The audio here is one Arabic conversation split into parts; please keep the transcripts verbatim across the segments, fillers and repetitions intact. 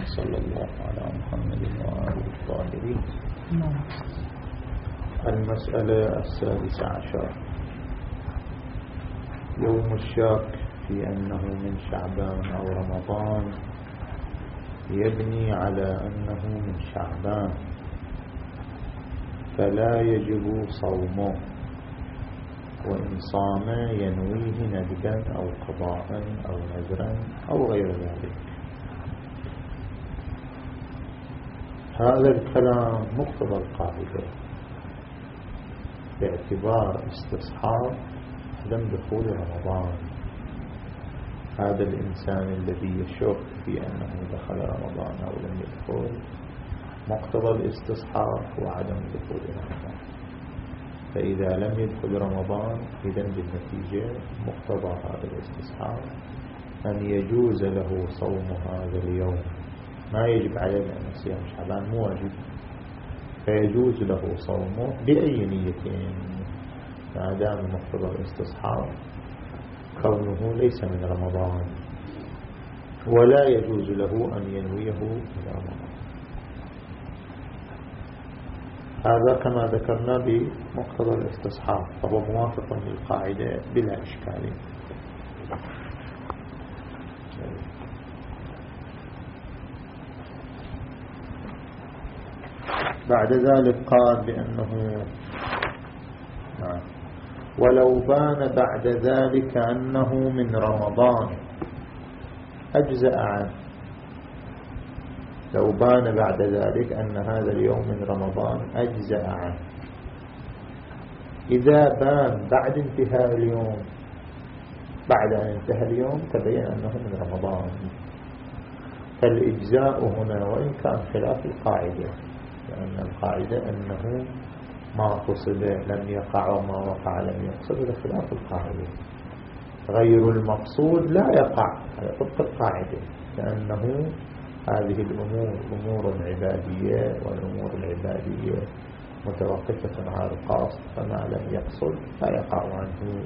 صلى الله على محمد وآله الطاهرين. المسألة السادسة عشر: يوم الشك في أنه من شعبان أو رمضان يبني على أنه من شعبان، فلا يجب صومه، وإن صام ينويه ندبا أو قضاء أو نذرا أو غير ذلك. هذا الكلام مقتضى القاعدة باعتبار استصحاب عدم دخول رمضان. هذا الإنسان الذي يشك في أنه دخل رمضان أو لم يدخل، مقتضى الاستصحاب هو عدم دخول رمضان. فإذا لم يدخل رمضان إذن بالنتيجة مقتضى هذا الاستصحاب أن يجوز له صوم هذا اليوم. ما يجب عليه لأن صيام شعبان مو واجب، فيجوز له صومه بأي نية ما دام مقتضى الاستصحاب كونه ليس من رمضان، ولا يجوز له أن ينويه من رمضان. هذا كما ذكرنا بمقتضى الاستصحاب، فهو موافق للقاعدة بلا إشكال. بعد ذلك قال بأنه نعم ولو بان بعد ذلك أنه من رمضان أجزأ عنه. لو بان بعد ذلك أن هذا اليوم من رمضان أجزأ عنه. إذا بان بعد انتهاء اليوم، بعد أن انتهى اليوم تبين أنه من رمضان، فالإجزاء هنا وإن كان خلاف القاعدة، لأن القاعدة أنه ما قصد لم يقع وما وقع لم يقصد، هذا خلاف القاعدة. غير المقصود لا يقع على طبق القاعدة، لأنه هذه الأمور أمور عبادية، والأمور العبادية متوقفة على القصد، فما لم يقصد لا يقع عنه.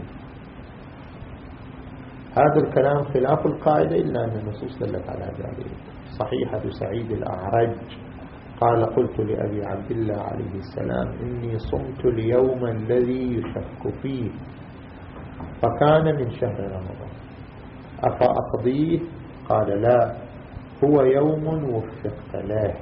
هذا الكلام خلاف القاعدة إلا أن النصوص دلت على ذلك. صحيحة سعيد الأعرج قال: قلت لأبي عبد الله عليه السلام إني صمت اليوم الذي يشك فيه فكان من شهر رمضان أفأقضيه؟ قال: لا، هو يوم وفقت له.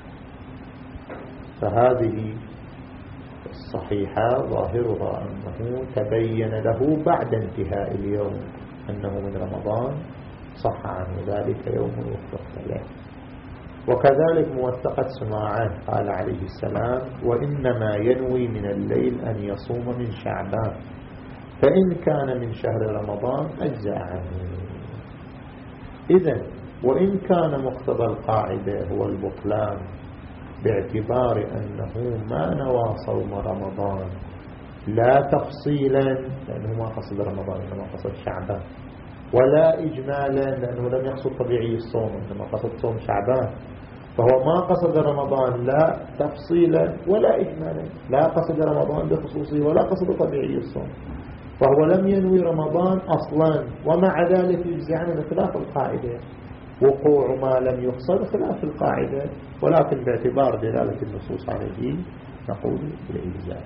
فهذه الصحيحة ظاهرها أنه تبين له بعد انتهاء اليوم أنه من رمضان، صح عنه ذلك يوم وفقت له. وكذلك موثقة سماعان قال عليه السلام: وإنما ينوي من الليل أن يصوم من شعبان، فإن كان من شهر رمضان أجزأ عنه. إذن وإن كان مقتضى القاعدة هو البطلان باعتبار أنه ما نوى صوم رمضان لا تفصيلا لأنه ما قصد رمضان إنما قصد شعبان، ولا إجمالا لأنه لم يقصد طبيعي الصوم إنما قصد صوم شعبان، فهو ما قصد رمضان لا تفصيلا ولا إجمالا، لا قصد رمضان بخصوصه ولا قصد طبيعي الصوم، فهو لم ينوي رمضان أصلا، ومع ذلك يجزي عنه خلاف القاعدة. وقوع ما لم يقصد خلاف القاعدة، ولكن باعتبار دلالة النصوص عليه نقول بالإجزاء.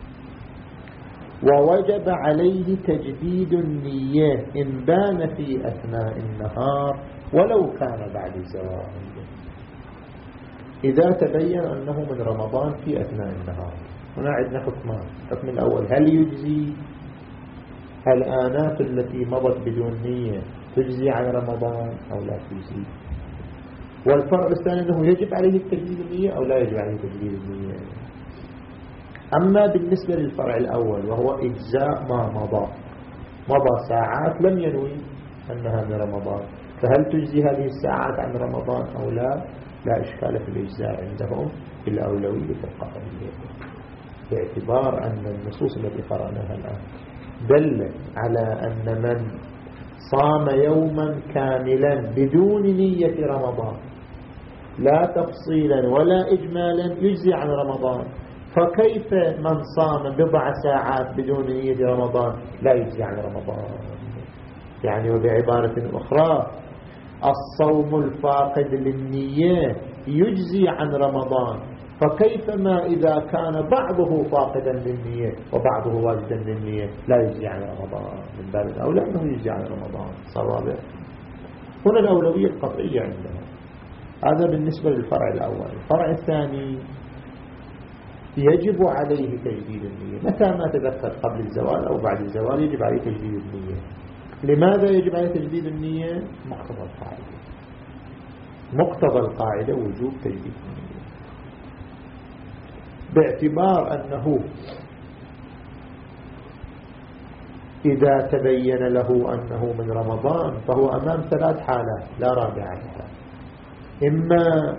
ووجب عليه تجديد النية إن بان في أثناء النهار ولو كان بعد الزوال. إذا تبين أنه من رمضان في أثناء النهار، هنا عندنا حكمان. الحكم الأول: هل يجزي؟ الآنات التي مضت بدون نية تجزي عن رمضان أو لا تجزي؟ والفرع الثاني أنه يجب عليه تجديد النية أو لا يجب عليه تجديد النية. أما بالنسبة للفرع الأول وهو إجزاء ما مضى، مضى ساعات لم ينوي أنها من رمضان، فهل تجزي هذه الساعات عن رمضان أو لا؟ لا إشكال في الإجزاء عندهم بالأولوية القائمية، باعتبار أن النصوص التي قرأناها الآن دلت على أن من صام يوما كاملا بدون نية رمضان لا تفصيلا ولا إجمالا يجزي عن رمضان، فكيف من صام بضع ساعات بدون نية رمضان لا يجزي عن رمضان؟ يعني وبعبارة أخرى الصوم الفاقد للنية يجزي عن رمضان، فكيفما إذا كان بعضه فاقدا للنية وبعضه واجدا للنية لا يجزي عن رمضان؟ من باب الأولى أنه يجزي عن رمضان. صوابه هنا الأولوية القطعية عندنا. هذا بالنسبة للفرع الأول. الفرع الثاني يجب عليه تجديد النية متى ما تذكر، قبل الزوال أو بعد الزوال يجب عليه تجديد النية. لماذا يجب عليه تجديد النية؟ مقتضى القاعدة، مقتضى القاعدة وجوب تجديد النية، باعتبار أنه إذا تبين له أنه من رمضان فهو أمام ثلاث حالات لا رابع لها: إما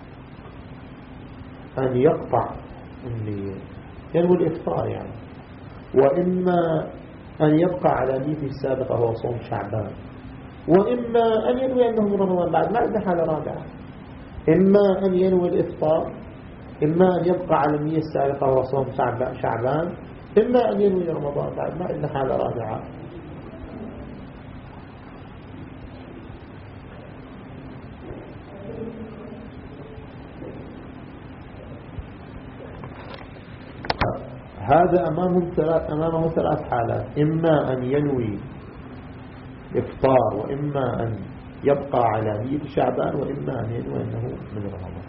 أن يقطع النية ينوي الإفطار يعني، وإما أن يبقى على نيته السابقة هو صوم شعبان، وإما أن ينوي أنه من رمضان بعد ما عندنا حالة رابعة. إما أن ينوي الإفطار، إما أن يبقى على النية السابقة هو صوم شعبان، إما أن ينوي رمضان بعد ما عندنا حالة رابعة. هذا أمامه ثلاث أمامه ثلاث حالات: إما أن ينوي إفطار، وإما أن يبقى على نية شعبان، وإما أن ينوي أنه من رمضان.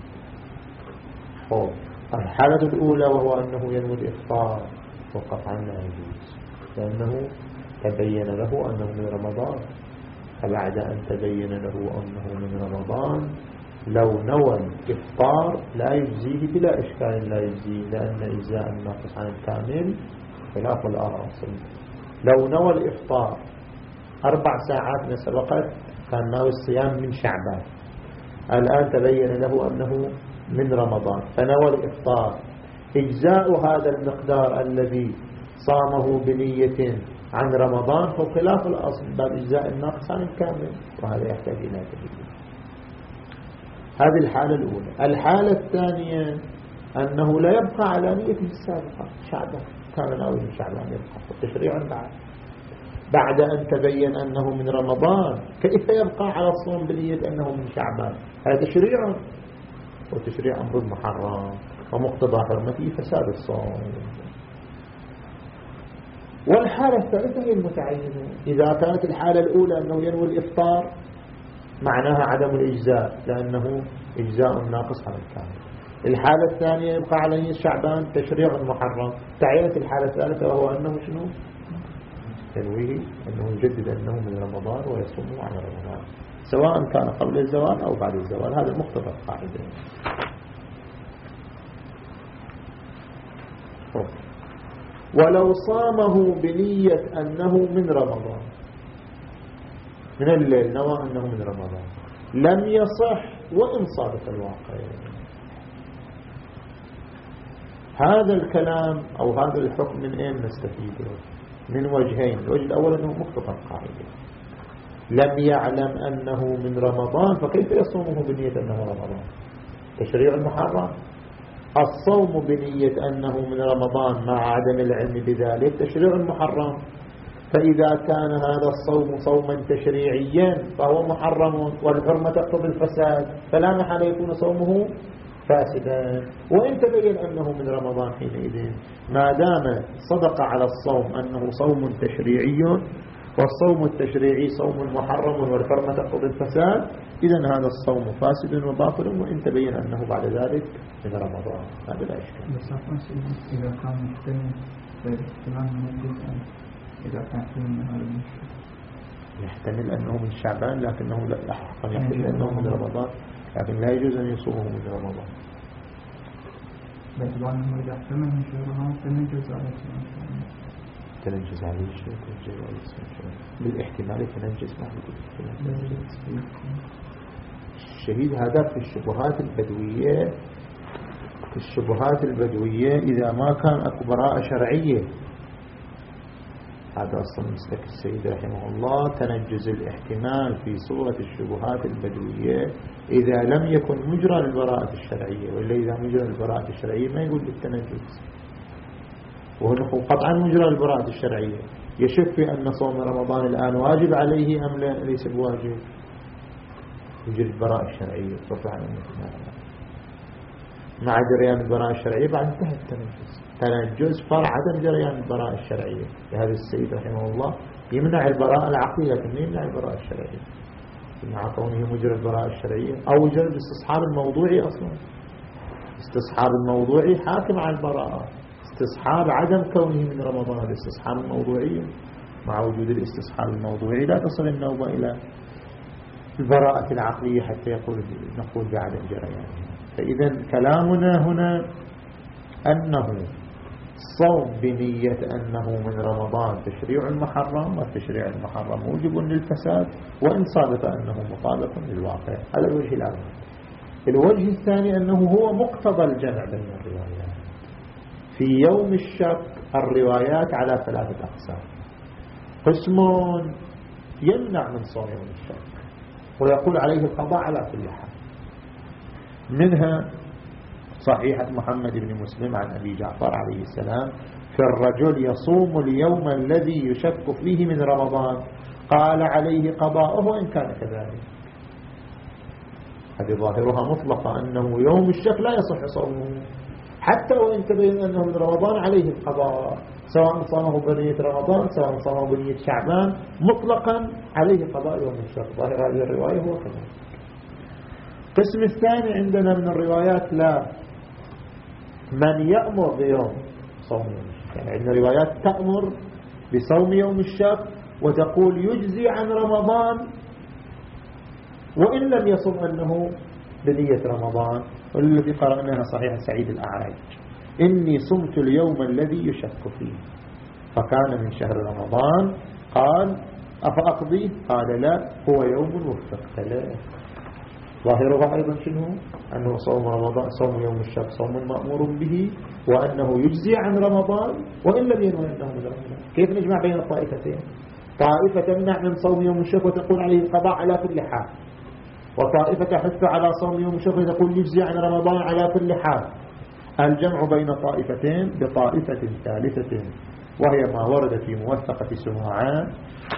أوه. الحالة الأولى وهو أنه ينوي الإفطار وقطعا لا يجوز، لأنه تبين له أنه من رمضان، فبعد أن تبين له أنه من رمضان لو نوى الإفطار لا يجزيه بلا إشكال، لا يجزيه، لأن إجزاء الناقص عن الكامل خلاف الأصل. لو نوى الإفطار أربع ساعات من سبقت كان ناوي الصيام من شعبان، الآن تبين له أنه من رمضان فنوى الإفطار، إجزاء هذا المقدار الذي صامه بنية عن رمضان هو خلاف الأصل، باب إجزاء الناقص عن الكامل، وهذا يحتاج إلى تجديد. هذه الحالة الأولى. الحالة الثانية أنه لا يبقى على نيته السابقة شعبان، كان ناوي من شعبان يبقى والتشريع بعد بعد أن تبين أنه من رمضان، كيف يبقى على الصوم بنية أنه من شعبان؟ هذا تشريع، والتشريع أمر محرم ومقتضى حرمته فساد الصوم. والحالة الثالثة هي المتعينة. إذا كانت الحالة الأولى أنه ينوي الإفطار معناها عدم الإجزاء لأنه إجزاء ناقص عن الكامل. الحالة الثانية يبقى عليه شعبان تشريع محرم. تعينت الحالة الثالثة وهو أنه شنو؟ ينويه أنه يجدد أنه من رمضان ويصوم عن رمضان، سواء كان قبل الزوال أو بعد الزوال. هذا مقتضى القاعدة. ولو صامه بنية أنه من رمضان، من الليل نوى أنه من رمضان، لم يصح وإن صادف الواقع. هذا الكلام أو هذا الحكم من أين نستفيده؟ من وجهين. الوجه الأول أنه مقتضى القاعدة، لم يعلم أنه من رمضان فكيف يصومه بنية أنه رمضان؟ تشريع محرم. الصوم بنية أنه من رمضان مع عدم العلم بذلك تشريع محرم. فإذا كان هذا الصوم صوما تشريعيا فهو محرم، والحرمة تقتضي الفساد، فلا محل يكون صومه فاسدا. وإن تبين أنه من رمضان حينئذ ما دام صدق على الصوم أنه صوم تشريعي، والصوم التشريعي صوم محرم والحرمة تقتضي الفساد، إذن هذا الصوم فاسد وباطل، وإن تبين أنه بعد ذلك من رمضان. هذا لا إشكال. بس إذا كان محتمل فالاحتمال موجود، إذا كان من هذا المشكل يحتمل أنه من شعبان لكنه لا حقا يحتمل أنه من رمضان، لكن لا يجوز أن يصومه من رمضان. باعتبار أنه إذا احتمل من شهرها تنجز على السنة، تنجز عليه الشيء، تنجز عليه السنة بالاحتمال، تنجز معه بالاحتمال. الشهيد هذا في الشبهات البدوية، في الشبهات البدوية إذا ما كان أكو براءة شرعية، هذا أصلا مسلك السيد رحمه الله، تنجز الاحتمال في صورة الشبهات البدوية إذا لم يكن مجرى للبراءة الشرعية، وإلا إذا مجرى للبراءة الشرعية ما يقول بالتنجز، وهو قطعا مجرى للبراءة الشرعية. يشك في أن صوم رمضان الآن واجب عليه أم لا ليس بواجب، يجري البراءة الشرعية رفع عن المثنى. مع جريان البراءة الشرعية بعد انتهى التنجس. تنجس فرع عدم جريان البراءة الشرعية. لهذا السيد رحمه الله يمنع البراءة العقلية لكن يمنع البراءة الشرعية مع كونه مجرى البراءة الشرعية أو مجرى الاستصحاب الموضوعي. أصلا استصحاب الموضوعي حاكم على البراءة. استصحاب عدم كونه من رمضان الاستصحاب الموضوعي مع وجود الاستصحاب الموضوعي لا تصل النوبة إلى البراءة العقلية حتى يقول نقول بعدم جريان. فإذا كلامنا هنا أنه صوم بنية أنه من رمضان تشريع محرم، والتشريع المحرم موجب للفساد وإن صادف أنه مطابق للواقع. هذا الوجه الأول. الوجه الثاني أنه هو مقتضى الجمع بين الروايات. في يوم الشك الروايات على ثلاثة أقسام. قسم يمنع من صوم يوم الشك ويقول عليه القضاء على كل حال، منها صحيحة محمد بن مسلم عن أبي جعفر عليه السلام في الرجل يصوم اليوم الذي يشك فيه من رمضان قال عليه قضاءه وإن كان كذلك. هذه ظاهرها مطلقة أنه يوم الشك لا يصح صومه حتى وإن تبين أنه من رمضان عليه القضاء، سواء صامه بنية رمضان سواء صامه بنية شعبان مطلقا عليه قضاء يوم الشك. ظاهر هذه الرواية هو كذلك. القسم الثاني عندنا من الروايات لا، من يأمر بيوم صوم يوم الشك. يعني عندنا روايات تأمر بصوم يوم الشك وتقول يجزي عن رمضان وإن لم يصم أنه بنية رمضان، والتي قرأناها صحيح سعيد الأعرج إني صمت اليوم الذي يشك فيه فكان من شهر رمضان قال أفأقضيه قال لا هو يوم وفقت له. ظاهرها أيضا شنو؟ أنه صوم رمضان صوم يوم الشك صوم مأمور به وأنه يجزي عن رمضان وإن لم ينوي أنه من رمضان. كيف نجمع بين الطائفتين؟ طائفة تمنع من صوم يوم الشك وتقول عليه القضاء على كل حال، وطائفة تحث على صوم يوم الشك وتقول يجزي عن رمضان على كل حال. الجمع بين طائفتين بطائفة ثالثة وهي ما ورد في موثقة سمعان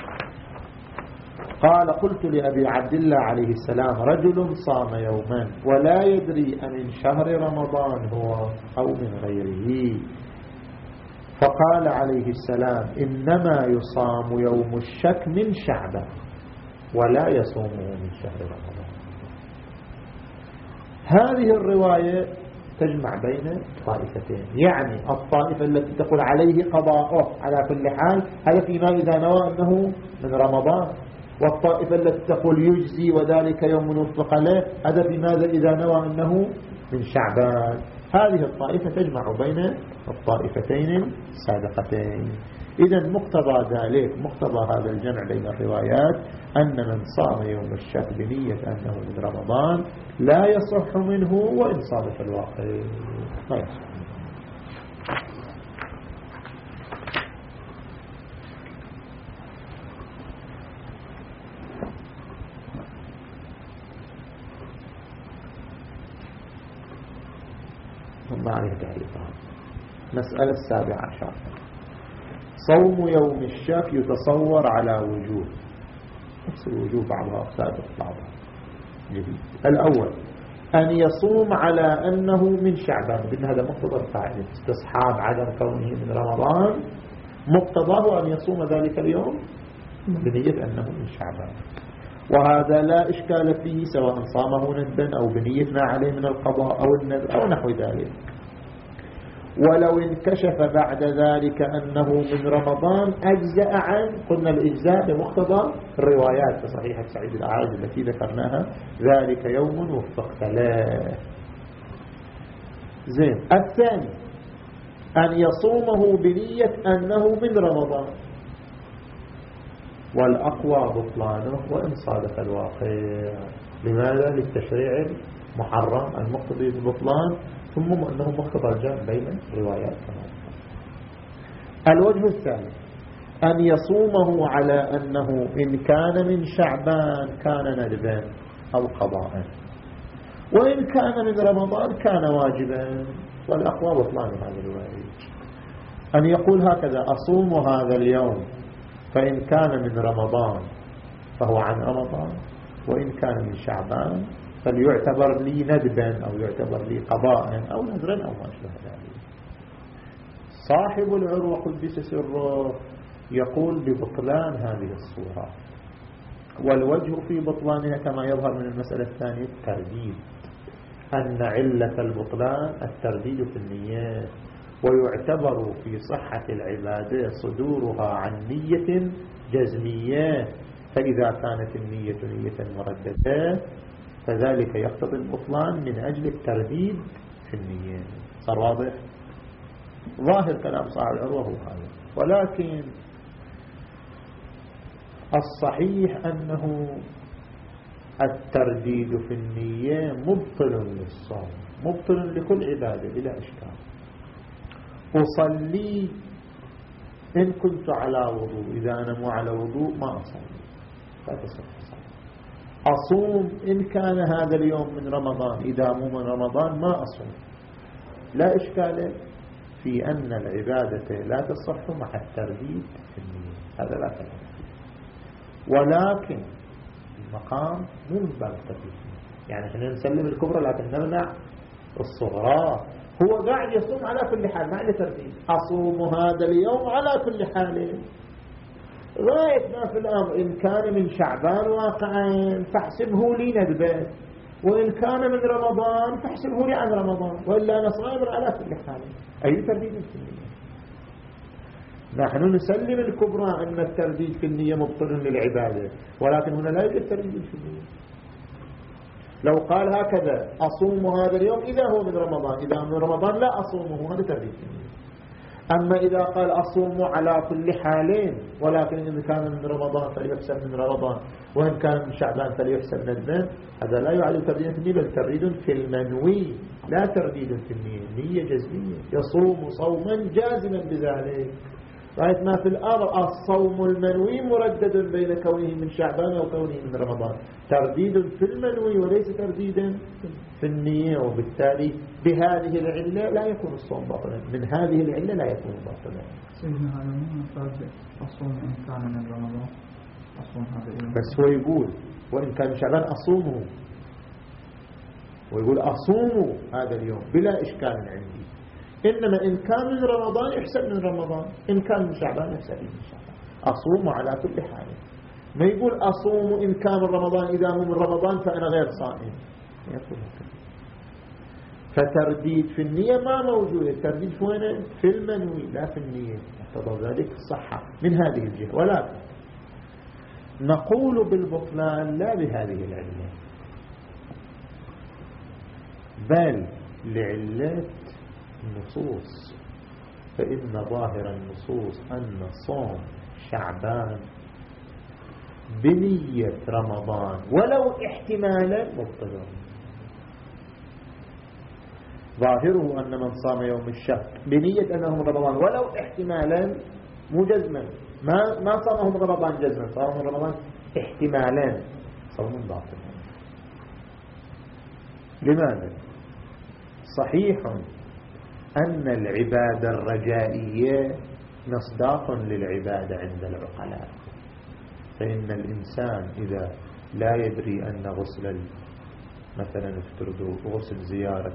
قال قلت لأبي عبد الله عليه السلام رجل صام يوما ولا يدري أمن شهر رمضان هو أو من غيره، فقال عليه السلام إنما يصام يوم الشك من شعبه ولا يصومه من شهر رمضان. هذه الرواية تجمع بين طائفتين، يعني الطائفة التي تقول عليه قضاءه على كل حال هذا فيما إذا نوى أنه من رمضان، والطائفة التي تقول يجزي وذلك يوم وفق له هذا في ماذا إذا نوى أنه من شعبان. هذه الطائفة تجمع بين الطائفتين السابقتين. إذا مقتضى ذلك مقتضى هذا الجمع بين الروايات أن من صام يوم الشك بنية أنه من رمضان لا يصح منه وإن صادف الواقع لا يصح. ثم عليه تعليقها. مسألة السابعة عشر صوم يوم الشك يتصور على وجوه، نفس الوجوه بعضها سابق بعضها جديد. الأول أن يصوم على أنه من شعبان، بأن هذا مقتضى القاعدة استصحاب عدم كونه من رمضان مقتضاه أن يصوم ذلك اليوم بنية أنه من شعبان، وهذا لا إشكال فيه سواء صامه ندا أو بنية ما عليه من القضاء أو النذر أو نحو ذلك. ولو انكشف بعد ذلك أنه من رمضان أجزأ عن، قلنا الإجزاء بمقتضى الروايات صحيحة سعيد الأعرج التي ذكرناها ذلك يوم وفقت له. زين. الثاني أن يصومه بنية أنه من رمضان والأقوى بطلانه وإن صادف الواقع. لماذا؟ للتشريع المحرم المقتضي بالبطلان ثم أنه مقتضى الجمع بين روايات كمان. الوجه الثالث أن يصومه على أنه إن كان من شعبان كان ندبا أو قضاء وإن كان من رمضان كان واجبا والأقوى بطلان هذا الواجب. أن يقول هكذا أصوم هذا اليوم فإن كان من رمضان فهو عن رمضان وإن كان من شعبان فليعتبر لي ندبا أو يعتبر لي قضاء أو نذرا أو ما أشبه ذلك. صاحب العروة قدس سره يقول ببطلان هذه الصورة، والوجه في بطلانها كما يظهر من المسألة الثانية الترديد، أن علة البطلان الترديد في النيات، ويعتبر في صحة العبادة صدورها عن نية جزمية، فإذا كانت النية نية مرددة فذلك يقتضي البطلان من أجل الترديد في النية. صار واضح؟ ظاهر كلام صاحب العروة هو هذا، ولكن الصحيح أنه الترديد في النية مبطل للصوم، مبطل لكل عبادة بلا إشكال. أصلي إن كنت على وضوء، إذا أنا مو على وضوء ما أصلي، لا تصح صلاة. أصوم إن كان هذا اليوم من رمضان، إذا مو من رمضان ما أصوم، لا إشكال في أن العبادة لا تصح مع الترديد في النية، هذا لا كلام. ولكن المقام مو من باب الترديد، يعني احنا نسلم الكبرى لكن نمنع الصغرى. هو قاعد يصوم على كل حال، ما عنده ترديد، أصوم هذا اليوم على كل حال غاية ما في الأمر. إن كان من شعبان واقعا فاحسبه لي ندبة، وإن كان من رمضان فاحسبه لي عن رمضان، وإلا أنا صائم على كل حال. أي ترديد في النية؟ نحن نسلم الكبرى أن الترديد في النية مبطل للعبادة، ولكن هنا لا يوجد ترديد في النية. لو قال هكذا أصوم هذا اليوم إذا هو من رمضان، إذا من رمضان لا أصومه، هذا ترديد في النية. أما إذا قال أصوم على كل حالين، ولكن إن كان من رمضان فليحسب من رمضان، وإن كان من شعبان فليحسب ندبا، هذا لا يعد ترديد في النية، بل ترديد في المنوي لا ترديد في النية. نية جزمية، يصوم صوما جازما بذلك. رأيت ما في الأمر الصوم المنوي مردد بين كونه من شعبان أو كونه من رمضان، ترديد في المنوي وليس ترديدا في النية، وبالتالي بهذه العلة لا يكون الصوم باطلا، من هذه العلة لا يكون باطلا. سيدنا هذا مو فرض أصوم إن كان من رمضان، أصوم هذا اليوم. بس هو يقول وإن كان شعبان أصومه، ويقول أصوم هذا اليوم بلا إشكال عندي، إنما إن كان من رمضان يحسب من رمضان، إن كان من شعبان يحسب من شعبان، أصوم على كل حال. ما يقول أصوم إن كان من رمضان، إذا هو من رمضان فأنا غير صائم، يقول هكذا. فترديد في النية ما موجود، الترديد في وين؟ في المنوي لا في النية، اقتضى ذلك الصحة من هذه الجهة. ولكن نقول بالبطلان لا بهذه العلة، بل لعلة النصوص، فإن ظاهر النصوص أن صوم شعبان بنية رمضان ولو احتمالا مبطل. ظاهره أن من صام يوم الشك بنية أنه من رمضان ولو احتمالا مو جزما، ما ما صامه من رمضان جزما، صامه من رمضان احتمالا، صوم باطل. لماذا؟ صحيح أن العبادة الرجائية مصداق للعبادة عند العقلاء، فإن الإنسان إذا لا يدري أن غسل مثلا افترضوا غسل زيارة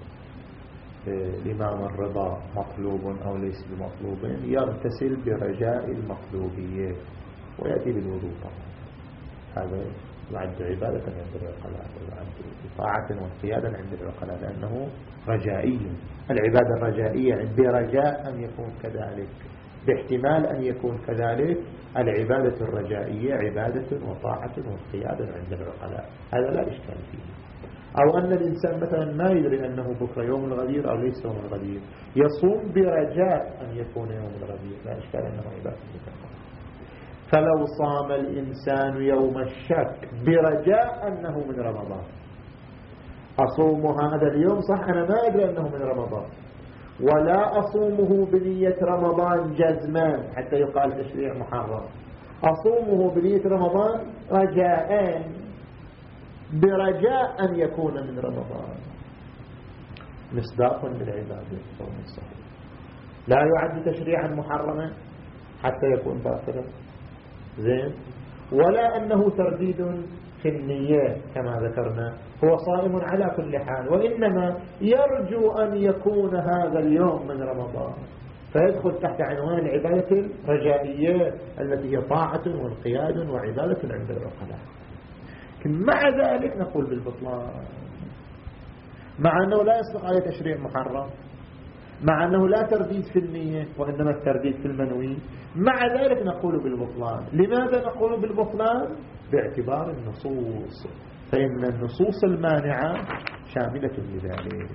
الإمام الرضا مطلوب أو ليس بمطلوب، يغتسل برجاء المطلوبية ويأتي بالوضوء، هذا يعد عبادة عند العقلاء، ويعد طاعة وقيادا عند العقلاء، لأنه رجائي. العبادة الرجائية برجاء أن يكون كذلك، باحتمال أن يكون كذلك. العبادة الرجائية عبادة وطاعة وقيادا عند العقلاء، هذا لا إشكال فيه. أو أن الإنسان مثلا ما يدري أنه بكرة يوم الغدير أو ليس يوم الغدير، يصوم برجاء أن يكون يوم الغدير، لا إشكال أنه عبادة مكافأة. فلو صام الإنسان يوم الشك برجاء أنه من رمضان، أصوم هذا اليوم صح أنا ما أدري أنه من رمضان، ولا أصومه بنية رمضان جزما حتى يقال تشريع محرم، أصومه بنية رمضان رجاء برجاء أن يكون من رمضان، مصداق للعبادة الصوم الصحيح، لا يعد تشريعا محرما حتى يكون باطلا. زين. ولا أنه ترديد في النية كما ذكرنا، هو صائم على كل حال، وإنما يرجو أن يكون هذا اليوم من رمضان، فيدخل تحت عنوان العبادة الرجائية التي هي طاعة وانقياد وعبادة عند العقلاء. مع ذلك نقول بالبطلان، مع أنه لا يصدق عليه تشريع محرم، مع أنه لا ترديد في النية وإنما الترديد في المنوي، مع ذلك نقول بالبطلان. لماذا نقول بالبطلان؟ باعتبار النصوص، فإن النصوص المانعة شاملة لذلك.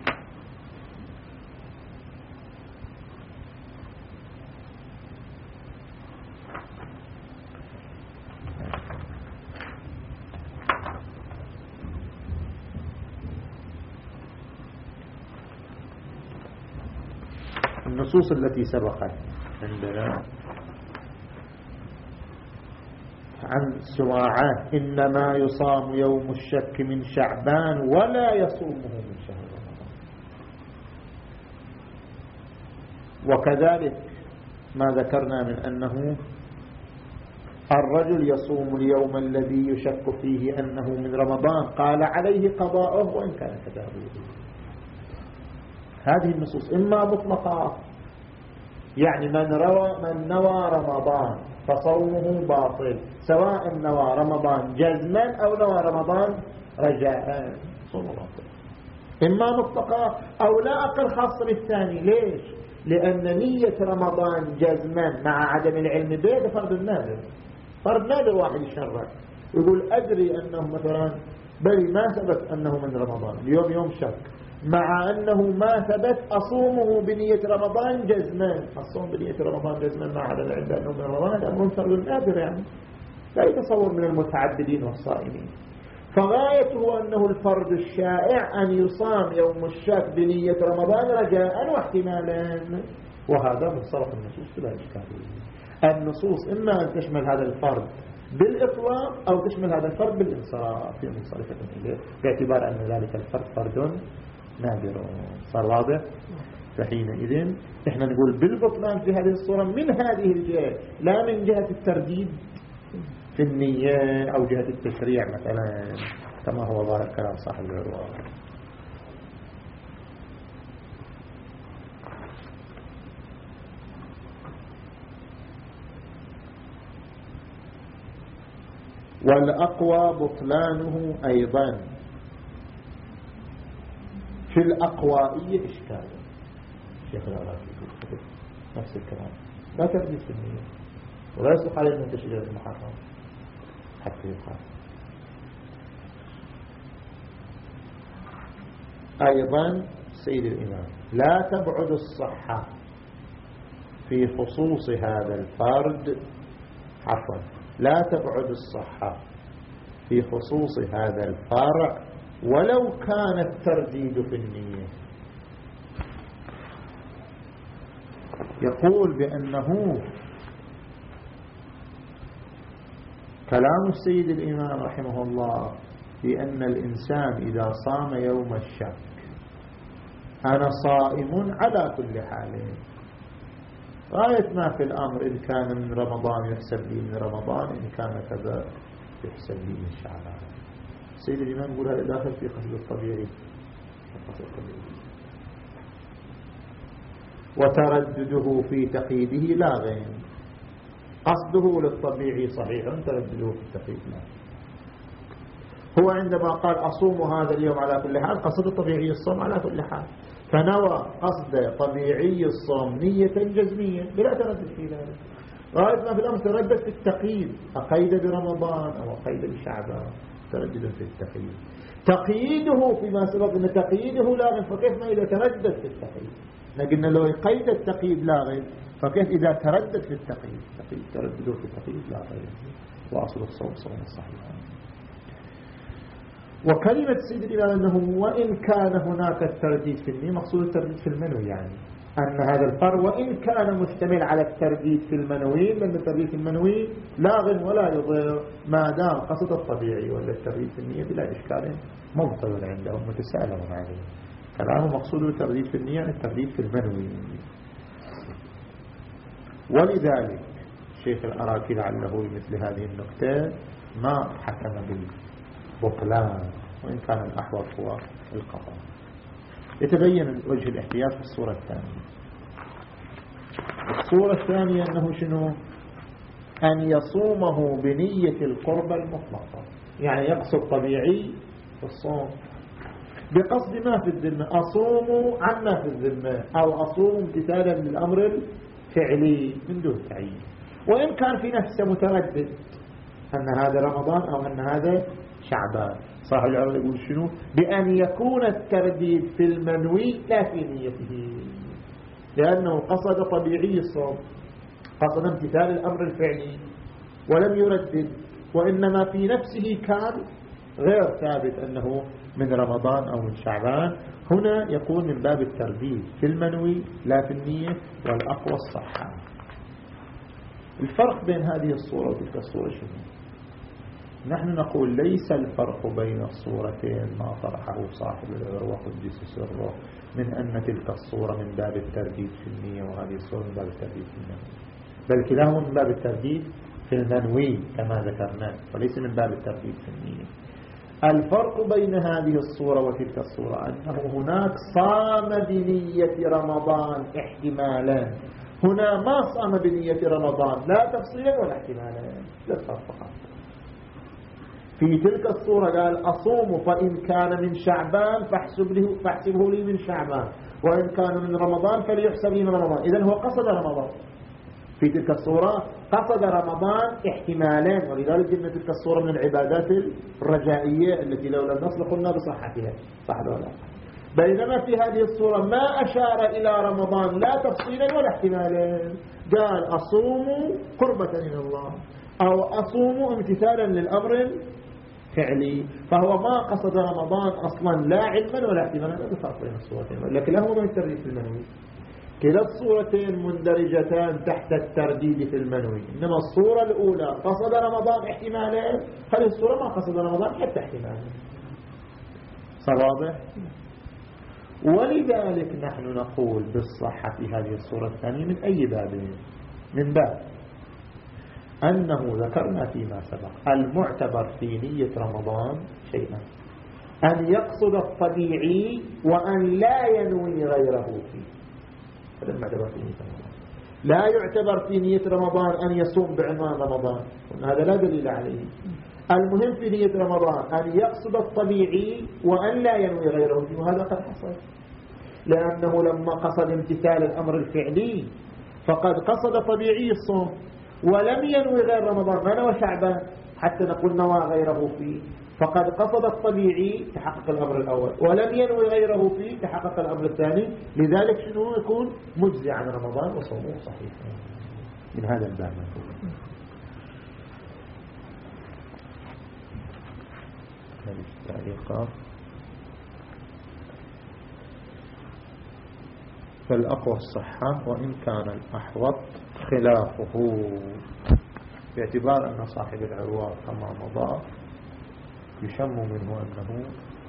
النصوص التي سبقت عندنا عن سواعة إنما يصام يوم الشك من شعبان ولا يصومه من شهر رمضان، وكذلك ما ذكرنا من أنه الرجل يصوم اليوم الذي يشك فيه أنه من رمضان قال عليه قضاؤه وإن كان كذابه. هذه النصوص إما مطلقة، يعني من روى من نوى رمضان فصومه باطل، سواء نوى رمضان جزما أو نوى رمضان رجاء، صومه باطل. إما مطلقة أو لا أقل خاص بالثاني. ليش؟ لأن نية رمضان جزما مع عدم العلم به فرض النادر. فرض نادر واحد يشرع يقول أدري أنه مثلا بل ما ثبت أنه من رمضان، اليوم يوم شك، مع أنه ما ثبت أصومه بنية رمضان جزمان. الصوم بنية رمضان جزمان مع عدم العلم أنه من رمضان أمر فرض نادر، يعني لا يتصور من المتعبدين والصائمين. فغايته أنه الفرض الشائع أن يصام يوم الشك بنية رمضان رجاء واحتمالا، وهذا مصطلح النصوص بلا إشكال. النصوص إما أن تشمل هذا الفرض بالإطلاق أو تشمل هذا الفرض بالانصراف في منصرفة إليه، باعتبار أن ذلك الفرض فرض نادر. صار واضح؟ فحينئذ إحنا نقول بالبطلان في هذه الصورة من هذه الجهة، لا من جهة الترديد في النية أو جهة التشريع مثلا كما هو ظاهر كلام صاحب العروة. والأقوى بطلانه أيضا. في الأقوائية إشكال شيخ العراقي نفس الكلام، لا ترديد في النية ولا يصدق عليه من تشريع المحرم حتى يقال. أيضا سيد الإمام لا تبعد الصحة في خصوص هذا الفرد، عفوا لا تبعد الصحة في خصوص هذا الفرع ولو كان الترديد في النية. يقول بأنه كلام السيد الإمام رحمه الله بأن الإنسان إذا صام يوم الشك أنا صائم على كل حال، غاية ما في الأمر إن كان من رمضان يحسب لي من رمضان، إن كان كذا يحسب لي من شعبان. السيد الإمام يقول هذا داخل في قصد الطبيعي، وتردده في تقييده لا غير. قصده للطبيعي صحيح، تردده في التقييد لا. هو عندما قال أصوم هذا اليوم على كل حال قصد طبيعي الصوم على كل حال، فنوى قصد طبيعي الصوم نية جزمية بلا تردد في ذلك. غاية ما في الأمر تردد في التقييد، أقيد برمضان أو أقيد بشعبان، تردد في التقييد. تقييده فيما سبق أن تقييده لاغ، فكيف ما إذا تردد في التقييد؟ لكن لو يقيد التقييد لاغ فكيف إذا تردد في التقييد؟ تقييد تردده في التقييد لاغ، وأصل الصوم صوم الصحيح. وكلمة سيد الإمام أنه وإن كان هناك الترديد في النية، مقصود الترديد في المنوي، يعني أن هذا الفرع وإن كان مشتمل على الترديد في المنوي، لأن الترديد في المنوي لاغ ولا يضير ما دام قصد الطبيعي، ولا الترديد في النية بلا إشكال مبطل عندهم متساءلون عليه. كلامه مقصود الترديد في النية، الترديد في المنوي. ولذلك الشيخ العراقي لعله مثل هذه النكتة ما حكم بالبطلان، وإن كان الأحوط هو القضاء. يتبين وجه الاحتياط في الصورة الثانية. الصورة الثانية أنه شنو؟ أن يصومه بنية القربة المطلقة، يعني يقصد طبيعي الصوم بقصد ما في الذمة، أصوم عما في الذمة أو أصوم امتثالا للأمر الفعلي من دون تعيين، وإن كان في نفسه متردد أن هذا رمضان أو أن هذا شعبان. صاحب العراق يقول شنو؟ بأن يكون الترديد في المنوي لا في نيته، لأنه قصد طبيعي الصوم، قصد امتثال الأمر الفعلي ولم يردد، وإنما في نفسه كان غير ثابت أنه من رمضان أو من شعبان. هنا يكون من باب الترديد في المنوي لا في النية، والأقوى الصحة. الفرق بين هذه الصورة وتلك الصورة شنو؟ نحن نقول ليس الفرق بين الصورتين ما طرحه صاحب العروة قدس سره من أن تلك الصورة من باب الترديد في النية وهذه الصورة من باب الترديد في المنوي، بل كلاهما من باب الترديد في المنوي كما ذكرنا، وليس من باب الترديد في النية. الفرق بين هذه الصورة وتلك الصورة أنه هناك صام بنية رمضان احتمالا، هنا ما صام بنية رمضان لا تفصيلا ولا احتمالا، لا فقط. في تلك الصورة قال أصوم فإن كان من شعبان فاحسب له فاحسبه لي من شعبان، وإن كان من رمضان فليحسب لي من رمضان. إذن هو قصد رمضان في تلك الصورة، قصد رمضان احتمالين، ولذلك جبنا تلك الصورة من العبادات الرجائية التي لو لم نصل قلنا بصحتها، صح ولا؟ بينما في هذه الصورة ما أشار إلى رمضان لا تفصيلا ولا احتمالا، قال أصوم قربة إلى الله أو أصوم امتثالا للأمر الفعلي، فهو ما قصد رمضان أصلا لا علما ولا احتمالا. هذا الفرق بين الصورتين، لكن له من الترديد في المنوي. كلا الصورتين مندرجتان تحت الترديد في المنوي، إنما الصورة الأولى قصد رمضان احتمالا، هذه الصورة ما قصد رمضان حتى احتمالا. صواضح؟ ولذلك نحن نقول بالصحة في هذه الصورة الثانية من أي باب؟ من باب أنه ذكرنا فيما سبق المعتبر في نية رمضان شيئا، أن يقصد الطبيعي وأن لا ينوي غيره فيه. هذا المعتبر في نية رمضان. لا يعتبر في نية رمضان أن يصوم بعنوان رمضان، هذا لا دليل عليه. المهم في نية رمضان أن يقصد الطبيعي وأن لا ينوي غيره فيه، وهذا قد حصل، لأنه لما قصد امتثال الأمر الفعلي فقد قصد طبيعي الصوم ولم ينوي غير رمضان، ما نوى شعبان حتى نقول نوى غيره فيه، فقد قصد الطبيعي تحقق الأمر الأول ولم ينوي غيره فيه تحقق الأمر الثاني. لذلك شنو يكون مجزي عن رمضان وصومه صحيح من هذا الباب. هذه التعليقات. فالأقوى الصحة، وإن كان الأحوط خلافه، باعتبار أن صاحب العروة كما مضى يشم منه أنه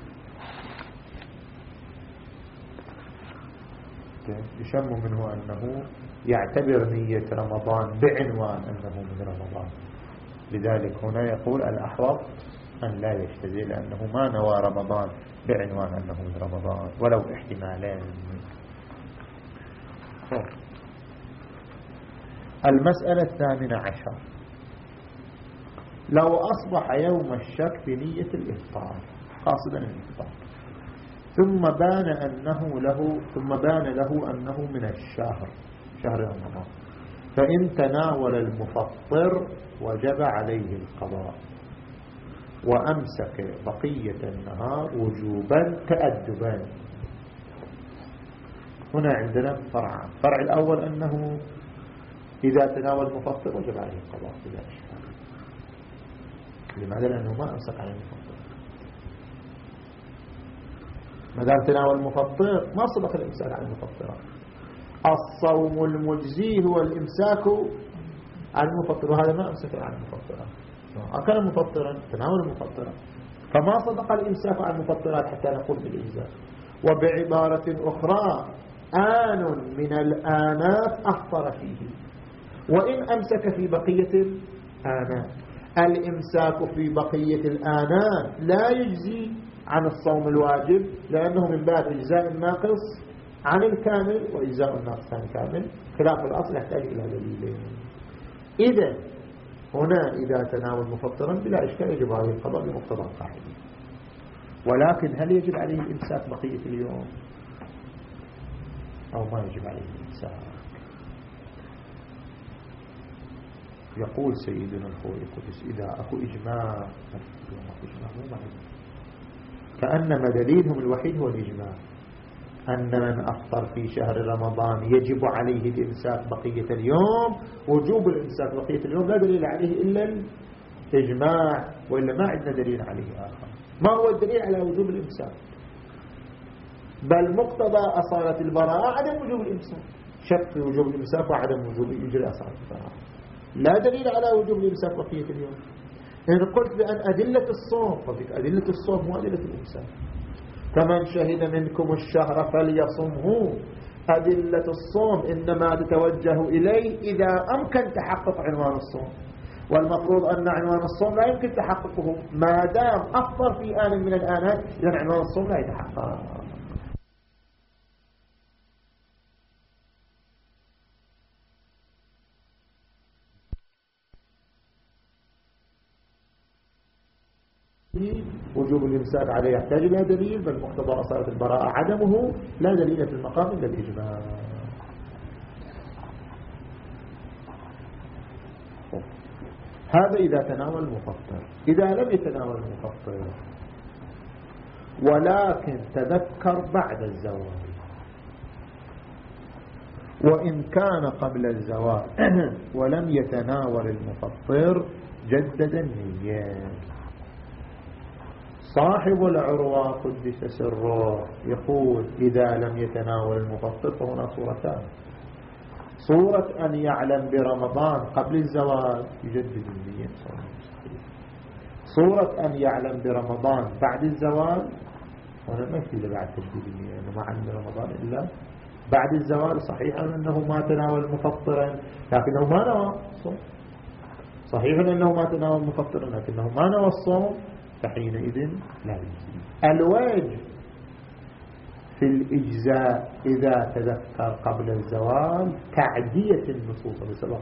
يشم منه أنه يعتبر نية رمضان بعنوان أنه من رمضان. لذلك هنا يقول الأحوط أن لا يجتزي، لأنه ما نوى رمضان بعنوان أنه من رمضان ولو احتمالين. المسألة الثامنة عشر: لو أصبح يوم الشك بنية الإفطار قاصدا الإفطار ثم بان أنه له ثم بان له أنه من الشهر شهر رمضان، فإن تناول المفطر وجب عليه القضاء، وأمسك بقية النهار وجوبا تأدبا. هنا عندنا فرع الفرع الأول أنه إذا تناول المفطر وجب عليه القضاء بلا إشكال. لماذا؟ لأنه ما أمسك على المفطر. ما دام تناول المفطر ما سبق الإمساك عن المفطرات. الصوم المجزي هو الإمساك عن المفطر، وهذا ما أمسك عن المفطرات. أكل مفطرا تناول المفطرات، فما صدق الإمساك عن المفطرات حتى نقول بالإجزاء. وبعبارة أخرى آن من الآنات أفطر فيه، وإن أمسك في بقية الآناء. الإمساك في بقية الآناء لا يجزي عن الصوم الواجب، لأنه من باب إجزاء الناقص عن الكامل، وإجزاء الناقص عن الكامل خلاف الأصل يحتاج إلى دليلين. إذا هنا إذا تناول مفطرا بلا إشكال يجب عليه القضاء بمقتضى القاعدة، ولكن هل يجب عليه الإمساك بقية اليوم أو ما يجب عليه الإمساك؟ يقول سيدنا الخوي القدس إذا أكو إجماع كأنما دليلهم الوحيد هو الإجماع أن من أفطر في شهر رمضان يجب عليه الإمساك بقية اليوم. وجوب الإمساك بقية اليوم لا دليل عليه إلا الإجماع، وإلا ما عندنا دليل عليه آخر. ما هو الدليل على وجوب الإمساك؟ بل مقتضى أصالة البراءة عدم وجوب الإمساك، شك في وجوب الإمساك وعدم وجوب إجراء أصالة البراءة. لا دليل على وجوب الإمساك بقية اليوم. إن قلت بأن أدلة الصوم، فبك أدلة الصوم مو أدلة الإمساك. فمن شهد منكم الشهر فليصمه، أدلة الصوم إنما تتوجه إليه إذا أمكن تحقق عنوان الصوم، والمفروض أن عنوان الصوم لا يمكن تحققه ما دام أفطر في آن من الآنات، إذن عنوان الصوم لا يتحقق. وجوب الإمساك عليه يحتاج إلى دليل، بل مقتضى أصالة البراءة عدمه لا دليل في المقام إلا الإجماع. هذا إذا تناول المفطر. إذا لم يتناول المفطر ولكن تذكر بعد الزوال، وإن كان قبل الزوال ولم يتناول المفطر جدد النية. صاحب العروة قدس سره يقول إذا لم يتناول المفطر فهنا صورتان: صورة أن يعلم برمضان قبل الزوال يجدد النية، صورة أن يعلم برمضان بعد الزوال هنا ما في بعد تجديد النية، أنه ما علم برمضان إلا بعد الزوال. صحيح أنه ما تناول مفطرا لكنه ما نوى الصوم، صحيح أنه ما تناول مفطرا لكنه ما نوى الصوم، فحينئذ لا يجزي. الواجب في الإجزاء إذا تذكر قبل الزوال تعدية النصوص بسبب.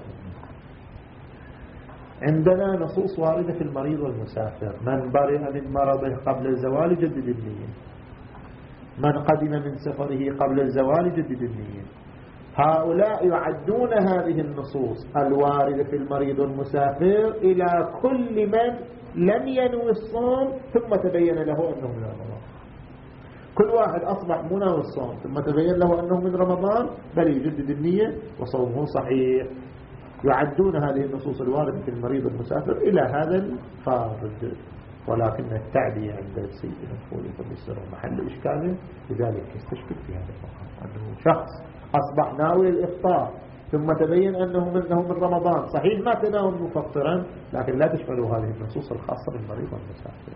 عندنا نصوص واردة في المريض والمسافر: من برئ من مرضه قبل الزوال جدد النية، من قدم من سفره قبل الزوال جدد النية. هؤلاء يعدون هذه النصوص الواردة في المريض والمسافر إلى كل من لم ينوي الصوم ثم تبين له أنه من رمضان. كل واحد أصبح منوي الصوم ثم تبين له أنه من رمضان بل يجدد النية وصومه صحيح. يعدون هذه النصوص الواردة في المريض والمسافر إلى هذا الفارد، ولكن التعدية عند السيد الفولي فبيصير محل إشكاله، لذلك يستشكل في هذا المقام أنه شخص أصبح ناوي الإفطار ثم تبين أنه منه من رمضان، صحيح ما تناول مفطرا لكن لا تشمله هذه النصوص الخاصة بالمريض والمسافر.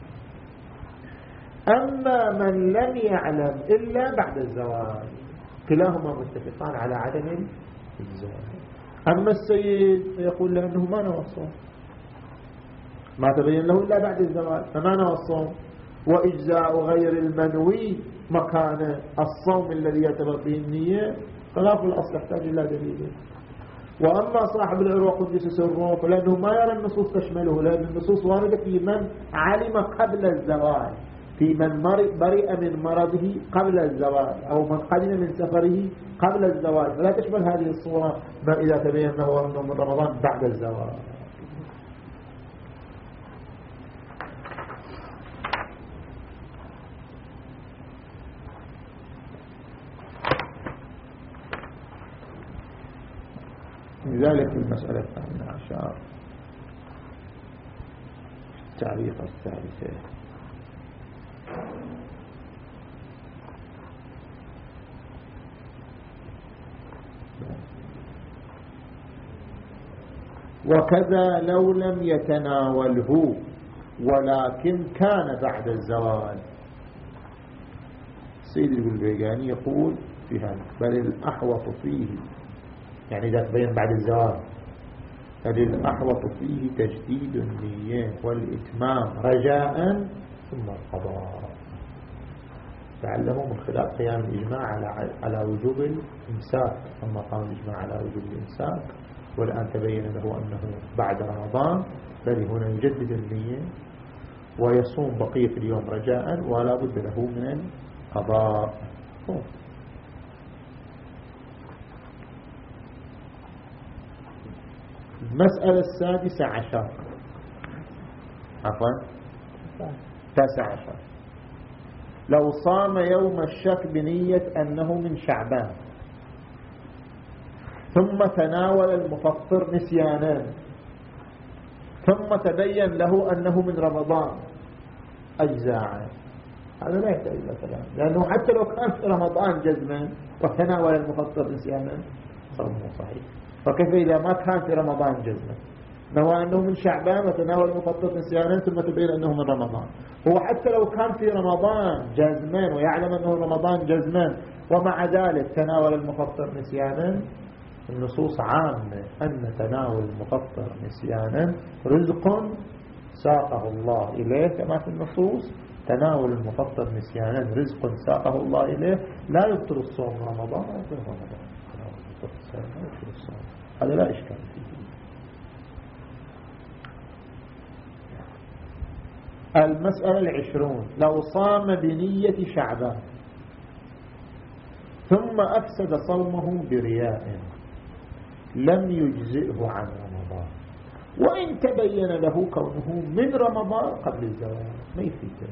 أما من لم يعلم إلا بعد الزوال كلاهما متفقان على عدم الزوال. أما السيد يقول لأنه ما نوى الصوم، ما تبين له إلا بعد الزوال فما نوى الصوم، وإجزاء غير المنوي مكان الصوم الذي يعتبر به النية خلاف الأصل يحتاج إلى دليل. وأما صاحب العروة قدس سره فلأنه ما يرى النصوص تشمله، لأن النصوص واردة في من علم قبل الزوال، في من برئ من مرضه قبل الزوال أو من قدم من سفره قبل الزوال، فلا تشمل هذه الصورة ما إذا تبين له أنه من رمضان بعد الزوال. لذلك في المسألة الثامنة عشر التعليق الثالثة: وكذا لو لم يتناوله ولكن كان بعد الزوال. السيد البيجاني يقول في هذا: بل الأحوط فيه، يعني إذا تبين بعد الزوال فللأحوط فيه تجديد النية والإتمام رجاء ثم القضاء. تعلموا من خلال قيام الإجماع على على وجوب الإمساك، ثم قام الإجماع على وجوب الإمساك، والآن تبين له أنه بعد رمضان، بل هنا يجدد النية ويصوم بقية اليوم رجاء ولا بد له من القضاء. المسألة السادسة عشر عفوا تاسع عشر. لو صام يوم الشك بنية أنه من شعبان ثم تناول المفطر نسيانا ثم تبين له أنه من رمضان أجزاء، هذا لا يحتاج إلى كلام، لأنه حتى لو كان في رمضان جزما وتناول المفطر نسيانا صومه صحيح. فكيف إذا ما كان في رمضان جزما، نوى أنه من شعبان وتناول المفطر نسيانا ثم تبين أنه من رمضان، هو حتى لو كان في رمضان جزما ويعلم أنه رمضان جزما ومع ذلك تناول المفطر نسيانا، النصوص عامة أن تناول المفطر نسيانا رزق ساقه الله إليه، كما في النصوص تناول المفطر نسيانا رزق ساقه الله إليه لا يبطل الصوم رمضان ولا يبطل رمضان، هذا لا إشكال فيه. المسألة العشرون. لو صام بنية شعبان ثم أفسد صومه برياء لم يجزئه عن رمضان، وإن تبين له كونه من رمضان قبل الزوال ما يفيده.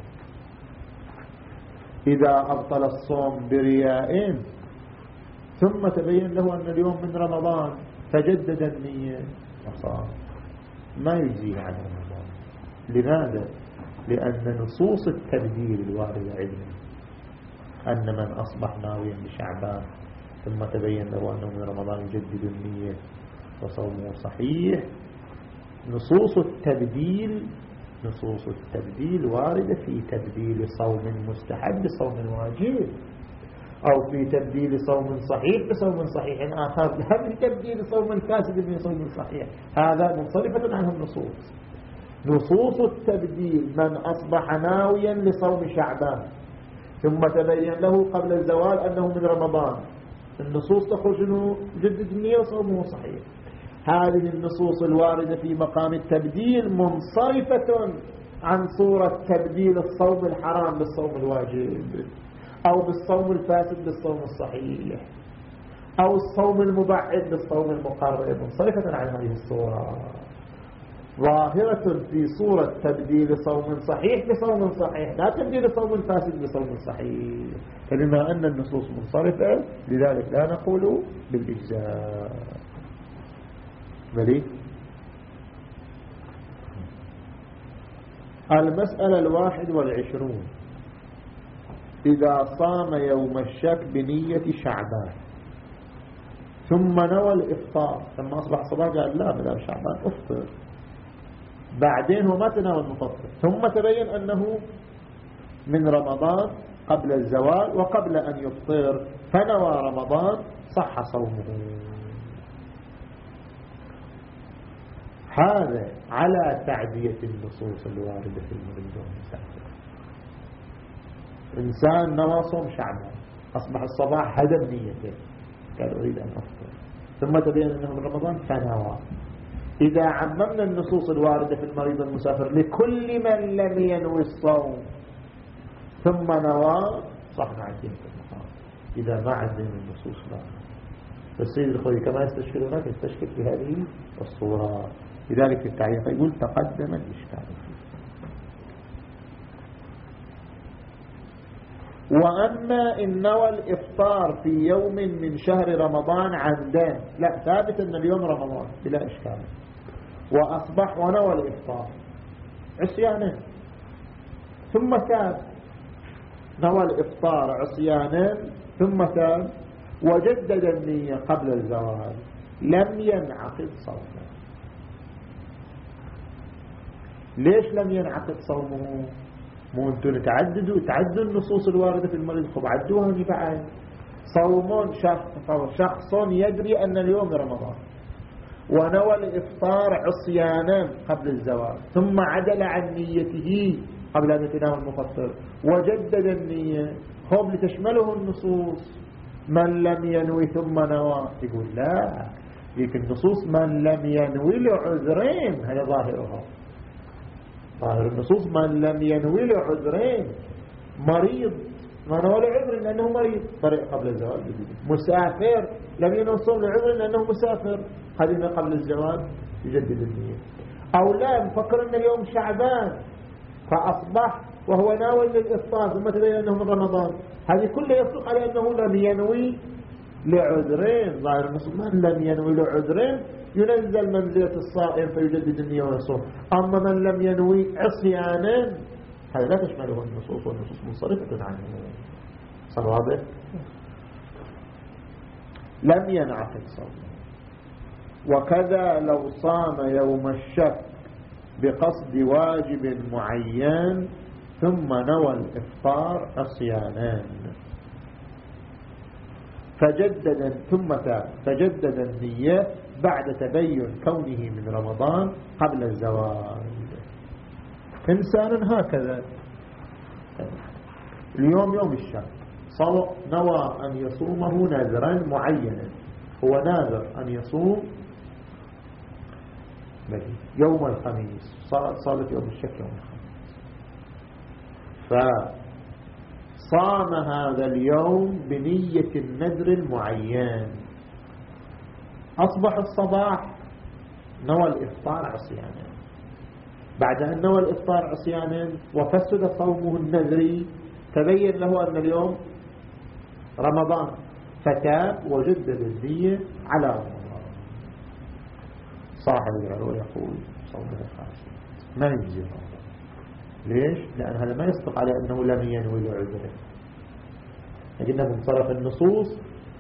إذا أبطل الصوم برياء ثم تبين له أن اليوم من رمضان فجدد النية وصام، ما يجزيه عن رمضان. لماذا؟ لأن نصوص التبديل الواردة عندنا أن من أصبح ناويا بشعبان ثم تبين له أنه من رمضان يجدد النية وصومه صحيح، نصوص التبديل نصوص التبديل واردة في تبديل صوم مستحب بصوم واجب، أو في تبديل صوم صحيح بصوم صحيح آخر، لا في تبديل صوم فاسد بصوم صحيح. هذا منصرفة عنه النصوص. نصوص التبديل من أصبح ناويا لصوم شعبان ثم تبين له قبل الزوال أنه من رمضان، النصوص تقول شنو؟ جدد النية وصومه صحيح. هذه النصوص الواردة في مقام التبديل منصرفة عن صورة تبديل الصوم الحرام بالصوم الواجب، أو بالصوم الفاسد بالصوم الصحيح، أو الصوم المبعد بالصوم المقرب، منصرفة عن هذه الصورة. ظاهرة في صورة تبديل صوم صحيح بصوم صحيح، لا تبديل صوم فاسد بصوم صحيح. فلما أن النصوص منصرفة لذلك لا نقول بالإجزاء. بلي المسألة الواحد والعشرون. إذا صام يوم الشك بنية شعبان ثم نوى الإفطار، ثم أصبح صباح قال لا بلا شعبان أفطر، بعدين هو ما تناول المفطر ثم تبين أنه من رمضان قبل الزوال وقبل أن يفطر فنوى رمضان، صح صومه. هذا على تعدية النصوص الواردة في المريض والمسافر. إنسان نوى صوم شعبان، أصبح الصباح هدم نيته قال أريد أن أفطر، ثم تبين أنه من رمضان فنوى. إذا عممنا النصوص الواردة في المريض والمسافر لكل من لم ينوي الصوم ثم نوى، صح نعدين في المقام. إذا ما عندنا النصوص لا، فالسيد الخوي كما يستشكل هناك يستشكل في هذه الصورة. لذلك في التعليق يقول تقدم الإشكال فيه. وأما إن نوى الإفطار في يوم من شهر رمضان عمدا، لا، ثابت أن اليوم رمضان بلا إشكال، وأصبح ونوى الإفطار عصيانا ثم تاب، نوى الإفطار عصيانا ثم تاب وجدد النية قبل الزوال، لم ينعقد صومه. ليش لم ينعقد صومه؟ مو انتم تعددوا تعدوا النصوص الواردة في المريض، خب عدوها بعد. صوم شخص شخص يدري أن اليوم رمضان ونوى الإفطار عصيانا قبل الزوال ثم عدل عن نيته قبل أن يتناول المفطر وجدد النية هم لتشمله النصوص من لم ينوي ثم نوى. يقول لا، ذيك النصوص من لم ينوي لعذرين، هذا ظاهرها. ظاهر النصوص من لم ينوي لعذرين، مريض ما نوى لعذر لأنه مريض طريق قبل الزوال، مسافر لم ينوي الصوم لعذر لأنه مسافر قدم قبل الزوال يجدد النية. أو لا نفكر أن اليوم شعبان فأصبح وهو ناوي للإفطار ثم تبين أنه من رمضان، هذه كلها يصدق على أنه لم ينوي لعذرين. ظاهر النصوص من لم ينوي لعذرين ينزل منزلة الصائم فيجدد النية ويصوم. أما من لم ينوي عصيانا هذا لا تشمله النصوص، والنصوص منصرفة عنه. صار واضح؟ لم ينعقد صومه. وكذا لو صام يوم الشك بقصد واجب معين ثم نوى الإفطار عصيانا فجدد ثم فجدد النية بعد تبين كونه من رمضان قبل الزوال. إنسان هكذا اليوم يوم الشك نوى أن يصومه نذرا معينا، هو ناذر أن يصوم يوم الخميس، صارت يوم الشك يوم الخميس، فصام هذا اليوم بنية النذر المعين. أصبح الصباح نوى الإفطار عصيانا، بعد أن نوى الإفطار عصيانا وفسد صومه النذري تبين له أن اليوم رمضان، فتاب وجدد النية على رمضان. صاحب العروة يقول صومه خاص ما يجزي رمضان. ليش؟ لأن هذا ما يصدق على أنه لم ينوي لعذره، لكنه من طرف النصوص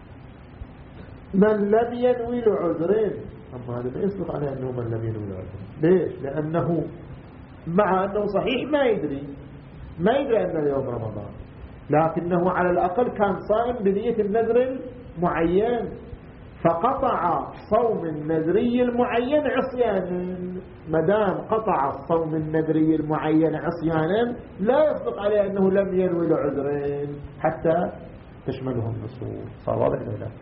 من لم ينوي لعذره، أما هذا ما يصدق على أنه من لم ينوي لعذره. ليش؟ لأنه مع أنه صحيح ما يدري ما يدري أن اليوم رمضان، لكنه على الأقل كان صائم بنية النذر المعين، فقطع صوم النذري المعين عصيانا. مدام قطع الصوم النذري المعين عصيانا لا يصدق عليه أنه لم ينوي لعذرين حتى تشمله النصوص. صار واضح ولا لا؟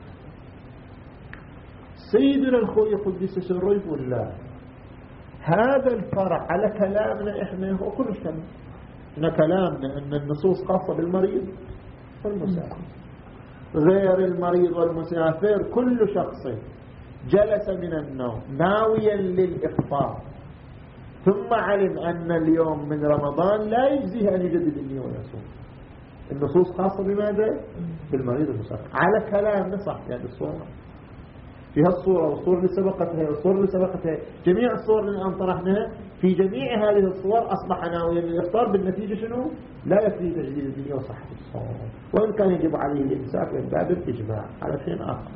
سيدنا الخوي قدس سره يقول لا، هذا الفرع على كلامنا احنا هو كل شيء. إن كلامنا أن النصوص خاصة بالمريض والمسافر، غير المريض والمسافر كل شخص جلس من النوم ناويا للإفطار ثم علم أن اليوم من رمضان لا يجزيه أن يجدد النية ويصوم. النصوص خاصة بماذا؟ بالمريض والمسافر على كلامنا صح. يعني الصورة فيها الصورة والصور اللي سبقتها والصور اللي سبقتها، جميع الصور اللي أن طرحناها في جميع هذه الصور أصبح ناويا للإفطار، بالنتيجة شنو؟ لا يكفي تجديد النية وصحة الصوم، وإن كان يجب عليه الإمساك من باب الإجماع على شيء آخر.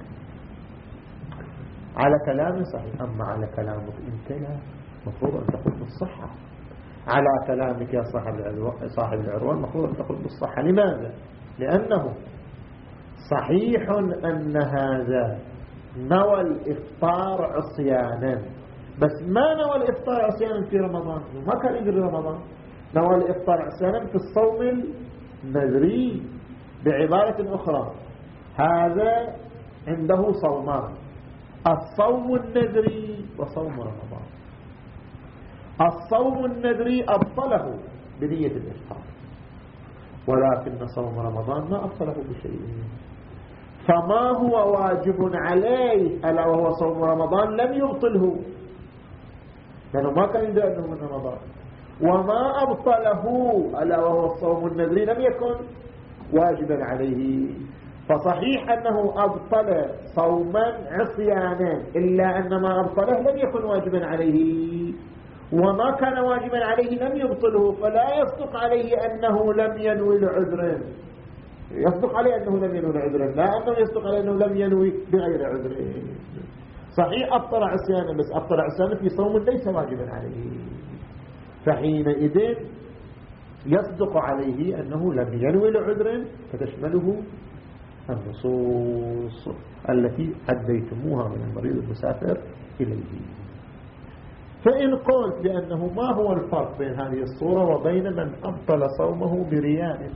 على كلام صحيح. أما على كلامك أنت لا، مفروض أن تقول بالصحة. على كلامك يا صاحب العروة صاحب العروة المفروض أن تقول بالصحة. لماذا؟ لأنه صحيح أن هذا نوى الإفطار عصيانا، بس ما نوى الإفطار عصيانا في رمضان، ما كان يجري رمضان، نوى الإفطار عصيانا في الصوم النذري. بعبارة أخرى هذا عنده صومان، الصوم النذري وصوم رمضان. الصوم النذري أبطله بنية الإفطار، ولكن صوم رمضان ما أبطله بشيء. فما هو واجب عليه ألا وهو صوم رمضان لم يبطله، لأنه ما كان يدري أنه من رمضان. وما أبطله ألا وهو الصوم النذري لم يكن واجبا عليه. فصحيح أنه أبطل صوما عصيانا، إلا أن ما أبطله لم يكن واجبا عليه، وما كان واجبا عليه لم يبطله، فلا يصدق عليه أنه لم ينوي لعذر. يصدق عليه أنه لم ينوي لعذر، لا أنه يصدق عليه أنه لم ينوي بغير عذر. صحيح أبطل عصيانا، بس أبطل عصيانا في صوم ليس واجبا عليه، فحينئذ يصدق عليه أنه لم ينوي لعذر فتشمله النصوص التي أديتموها من المريض المسافر إليه. فإن قلت بأنه ما هو الفرق بين هذه الصورة وبين من أبطل صومه برياء،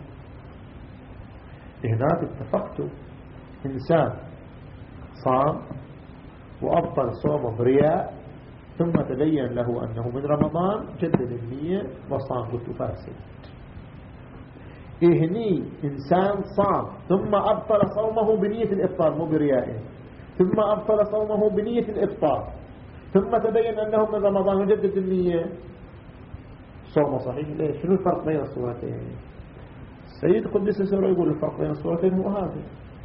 هناك اتفقت إنسان صام وأبطل صومه برياء ثم تبين له أنه من رمضان، جدد النية وصام، قلت فاسد. إهني إنسان صام ثم أبطل صومه بنية الإفطار مو برياء، ثم أبطل صومه بنية الإفطار ثم تبين أنه من رمضان وجدد النية، صومه صحيح. ليش؟ شنو الفرق بين الصورتين؟ السيد قدس سره يقول الفرق بين الصورتين هو هذا،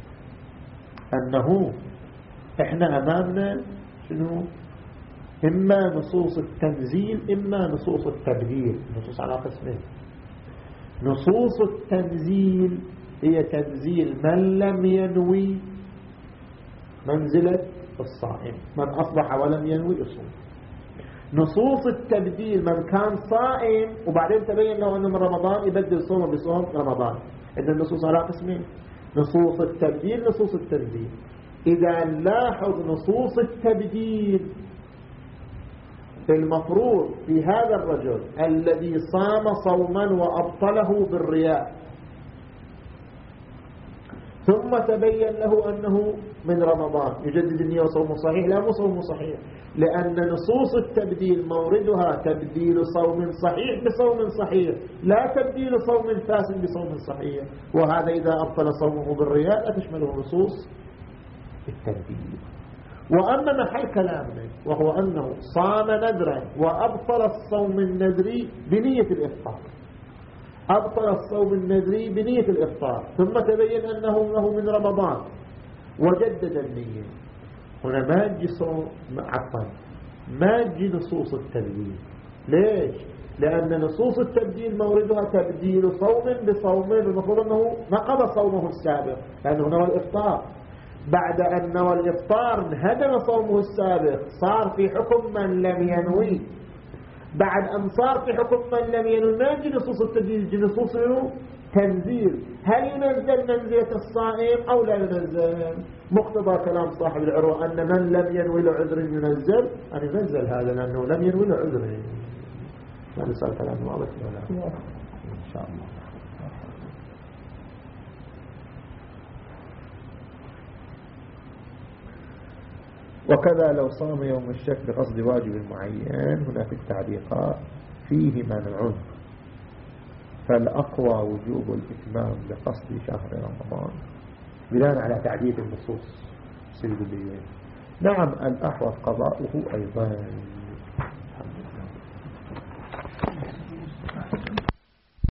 أنه إحنا أمامنا شنو؟ إما نصوص التنزيل إما نصوص التبديل. نصوص على قسمين. نصوص التنزيل هي تنزيل من لم ينوي منزلة الصائم، من أصبح ولم ينوي يصوم. نصوص التبديل من كان صائم وبعدين تبين له أنه من رمضان يبدل صومه بصوم رمضان. إذن النصوص على قسمين، نصوص التبديل نصوص التنزيل. إذا نلاحظ نصوص التبديل، المفروض في هذا الرجل الذي صام صوما وأبطله بالرياء ثم تبين له أنه من رمضان يجدد النية وصومه صحيح، لا مو صومه صحيح، لأن نصوص التبديل موردها تبديل صوم صحيح بصوم صحيح، لا تبديل صوم فاسد بصوم صحيح. وهذا إذا أبطل صومه بالرياء لا تشمله نصوص التبديل. وأما محل كلامنا وهو أنه صام نذرا وأبطل الصوم النذري بنية الإفطار، أبطل الصوم النذري بنية الإفطار ثم تبين أنه له من رمضان وجدد النية، هنا ما تجي صوم عفوا ما تجي نصوص التبديل. ليش؟ لأن نصوص التبديل موردها تبديل صوم بصوم، المفروض أنه نقض صومه السابق لأنه نوى الإفطار. بعد أن نوى الإفطار انهدم صومه السابق، صار في حكم من لم ينوي. بعد أن صار في حكم من لم ينوي ما يجي نصوص التبديل، يجي نصوص تنزيل. هل ينزل منزلة الصائم أو لا ينزل؟ مقتضى كلام صاحب العروة أن من لم ينوي لعذر ينزل، أن ينزل هذا لأنه لم ينوي لعذر. ما نسأل كلام واضح ولا إن شاء الله. وكذا لو صام يوم الشك بقصد واجب معين، هنا في التعليقات فيه منع، فالأقوى وجوب الإتمام بقصد شهر رمضان بناء على تعديل النصوص. سيد الليل نعم الأحوط قضاؤه أيضا.